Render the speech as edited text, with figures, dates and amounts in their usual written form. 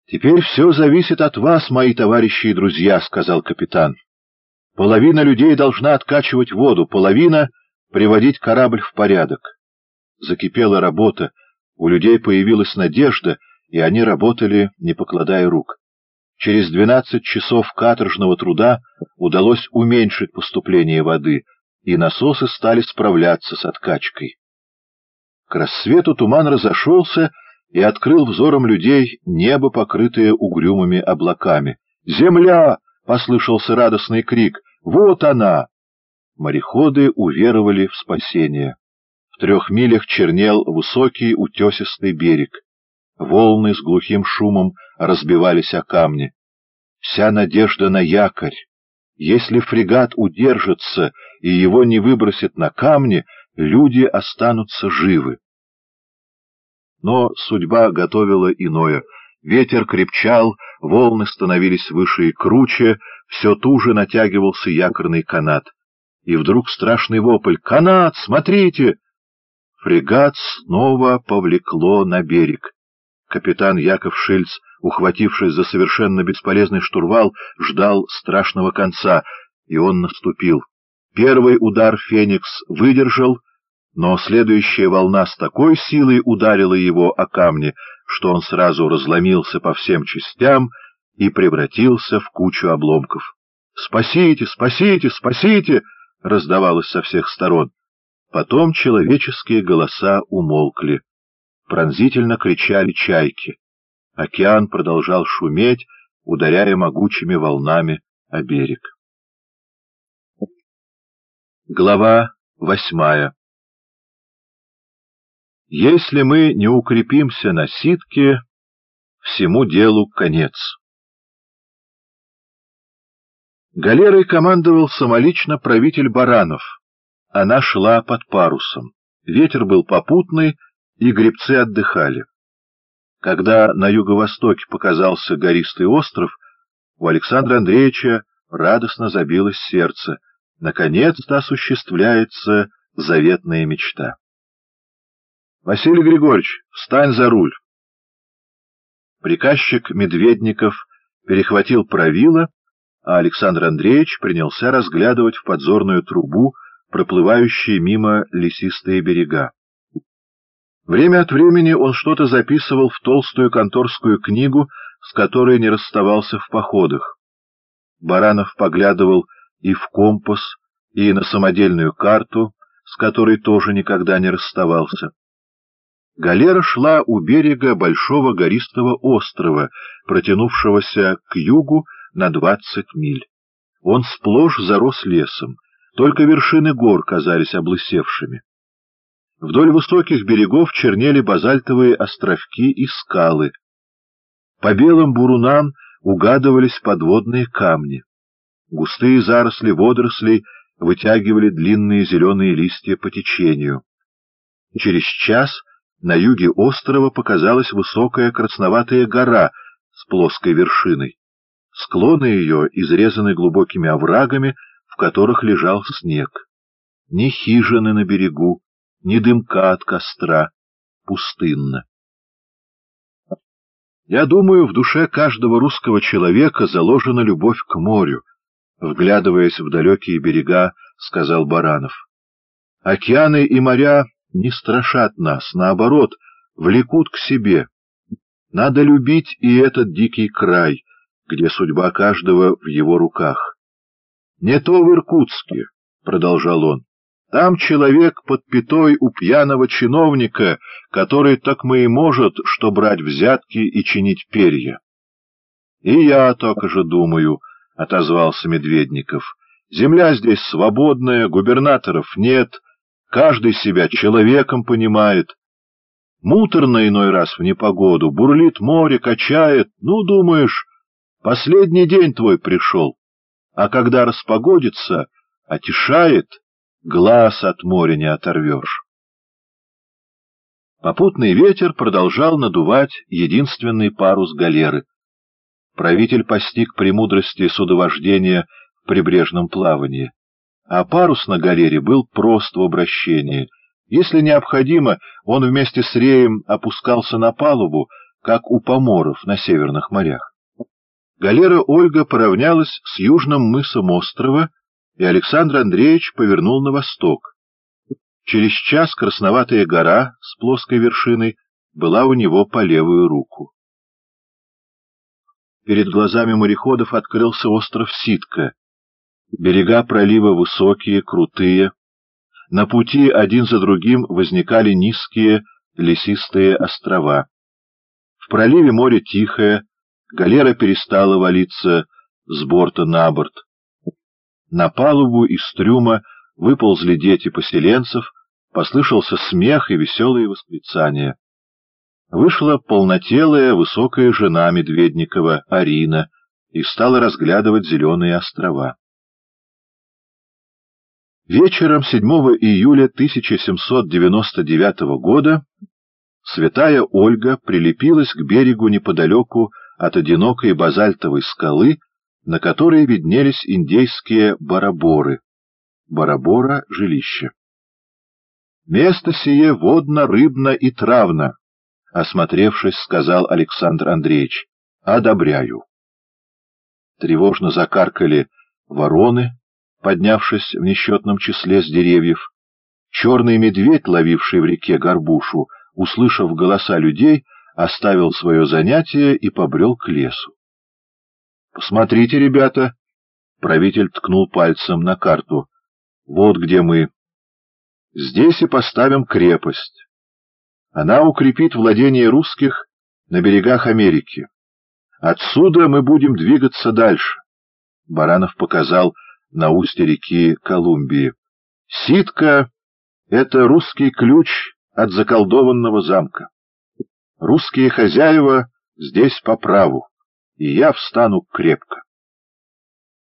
«Теперь все зависит от вас, мои товарищи и друзья», — сказал капитан. «Половина людей должна откачивать воду, половина — приводить корабль в порядок». Закипела работа, у людей появилась надежда, и они работали, не покладая рук. Через 12 часов каторжного труда удалось уменьшить поступление воды, и насосы стали справляться с откачкой. К рассвету туман разошелся и открыл взором людей небо, покрытое угрюмыми облаками. «Земля!» — послышался радостный крик. «Вот она!» Мореходы уверовали в спасение. В 3 милях чернел высокий утесистый берег. Волны с глухим шумом разбивались о камни. Вся надежда на якорь. Если фрегат удержится и его не выбросит на камни, люди останутся живы. Но судьба готовила иное. Ветер крепчал, волны становились выше и круче, все туже натягивался якорный канат. И вдруг страшный вопль: «Канат, смотрите!» Фрегат снова повлекло на берег. Капитан Яков Шильц, ухватившись за совершенно бесполезный штурвал, ждал страшного конца, и он наступил. Первый удар «Феникс» выдержал, но следующая волна с такой силой ударила его о камни, что он сразу разломился по всем частям и превратился в кучу обломков. «Спасите! Спасите! Спасите!» — раздавалось со всех сторон. Потом человеческие голоса умолкли. Пронзительно кричали чайки. Океан продолжал шуметь, ударяя могучими волнами о берег. Глава 8. Если мы не укрепимся на ситке, всему делу конец. Галерой командовал самолично правитель Баранов. Она шла под парусом. Ветер был попутный, и гребцы отдыхали. Когда на юго-востоке показался гористый остров, у Александра Андреевича радостно забилось сердце. Наконец-то осуществляется заветная мечта. «Василий Григорьевич, встань за руль!» Приказчик Медведников перехватил правило, а Александр Андреевич принялся разглядывать в подзорную трубу проплывающие мимо лесистые берега. Время от времени он что-то записывал в толстую конторскую книгу, с которой не расставался в походах. Баранов поглядывал и в компас, и на самодельную карту, с которой тоже никогда не расставался. Галера шла у берега большого гористого острова, протянувшегося к югу на 20 миль. Он сплошь зарос лесом, только вершины гор казались облысевшими. Вдоль высоких берегов чернели базальтовые островки и скалы. По белым бурунам угадывались подводные камни. Густые заросли водорослей вытягивали длинные зеленые листья по течению. Через час на юге острова показалась высокая красноватая гора с плоской вершиной. Склоны ее изрезаны глубокими оврагами, в которых лежал снег. Ни хижины на берегу, ни дымка от костра, пустынно. Я думаю, в душе каждого русского человека заложена любовь к морю, вглядываясь в далекие берега, сказал Баранов. Океаны и моря не страшат нас, наоборот, влекут к себе. Надо любить и этот дикий край, где судьба каждого в его руках. Не то в Иркутске, — продолжал он. Там человек под пятой у пьяного чиновника, который так и может, что брать взятки и чинить перья. — И я только же думаю, — отозвался Медведников. — Земля здесь свободная, губернаторов нет, каждый себя человеком понимает. Муторно иной раз в непогоду, бурлит море, качает, ну, думаешь, последний день твой пришел, а когда распогодится, отишает, глаз от моря не оторвешь. Попутный ветер продолжал надувать единственный парус галеры. Правитель постиг премудрости судовождения в прибрежном плавании, а парус на галере был прост в обращении. Если необходимо, он вместе с реем опускался на палубу, как у поморов на северных морях. Галера Ольга поравнялась с южным мысом острова, и Александр Андреевич повернул на восток. Через час красноватая гора с плоской вершиной была у него по левую руку. Перед глазами мореходов открылся остров Ситка. Берега пролива высокие, крутые. На пути один за другим возникали низкие лесистые острова. В проливе море тихое, галера перестала валиться с борта на борт. На палубу из трюма выползли дети поселенцев, послышался смех и веселые восклицания. Вышла полнотелая, высокая жена Медведникова, Арина, и стала разглядывать зеленые острова. Вечером 7 июля 1799 года святая Ольга прилепилась к берегу неподалеку от одинокой базальтовой скалы, на которой виднелись индейские бараборы. Барабора — жилище. «Место сие водно, рыбно и травно», — осмотревшись, сказал Александр Андреевич. «Одобряю». Тревожно закаркали вороны, поднявшись в несчетном числе с деревьев. Черный медведь, ловивший в реке горбушу, услышав голоса людей, оставил свое занятие и побрел к лесу. «Посмотрите, ребята!» — правитель ткнул пальцем на карту. «Вот где мы. Здесь и поставим крепость. Она укрепит владение русских на берегах Америки. Отсюда мы будем двигаться дальше». Баранов показал на устье реки Колумбии. «Ситка — это русский ключ от заколдованного замка. Русские хозяева здесь по праву, и я встану крепко».